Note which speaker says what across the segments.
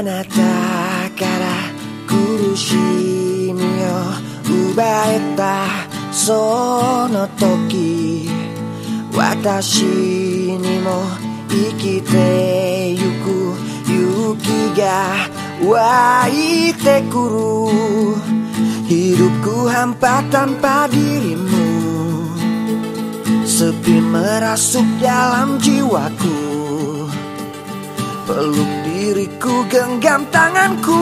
Speaker 1: なたから苦しみを奪えたその時、私にも生きてゆく勇気が湧いてくる。Hidupku hampa tanpa dirimu, sepi merasuk dalam jiwaku. Peluk diriku, genggam tanganku,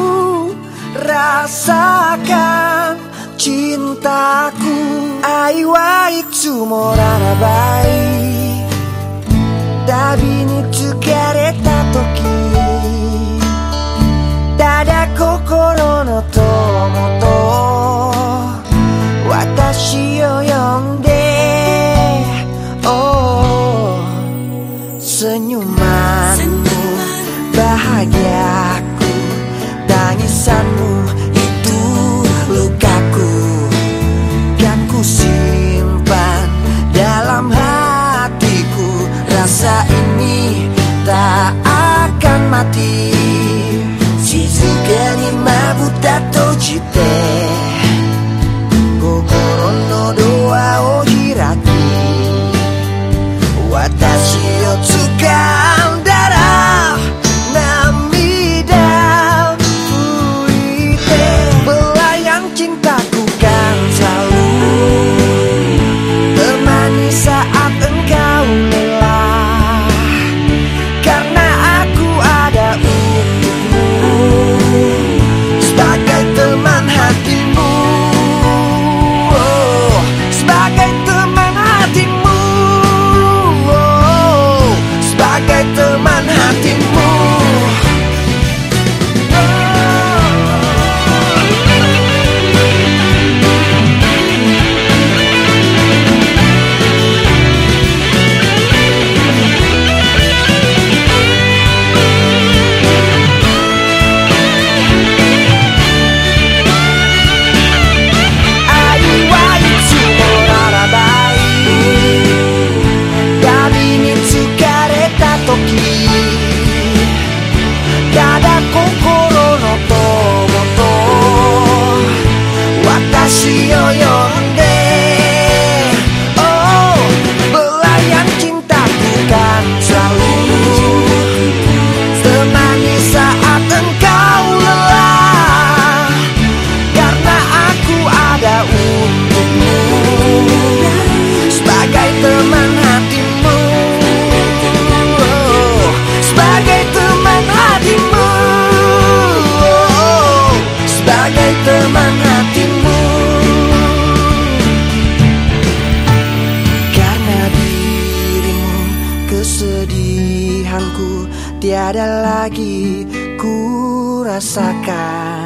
Speaker 1: rasakan cintaku. Ai wa itsumo morarabai, tabi ni tsukareta toki, tada kokoro no tomo to watashi o yonde. Oh, senyumanmu bahagiaku, tangisanmu itu lukaku. Kan ku simpan dalam hatiku, rasa ini tak akan mati. Shizuka ni mabuta tojite, kokoro no doa o hiraki, watashi o tsukandara namida fuite. Belayang cintaku kan selalu temani saat engkau lelah, karena aku ada untukmu sebagai teman hatimu. Oh, sebagai teman hatimu. Oh, sebagai teman hatimu. Teman hatimu, karena dirimu kesedihanku tiada lagi ku rasakan.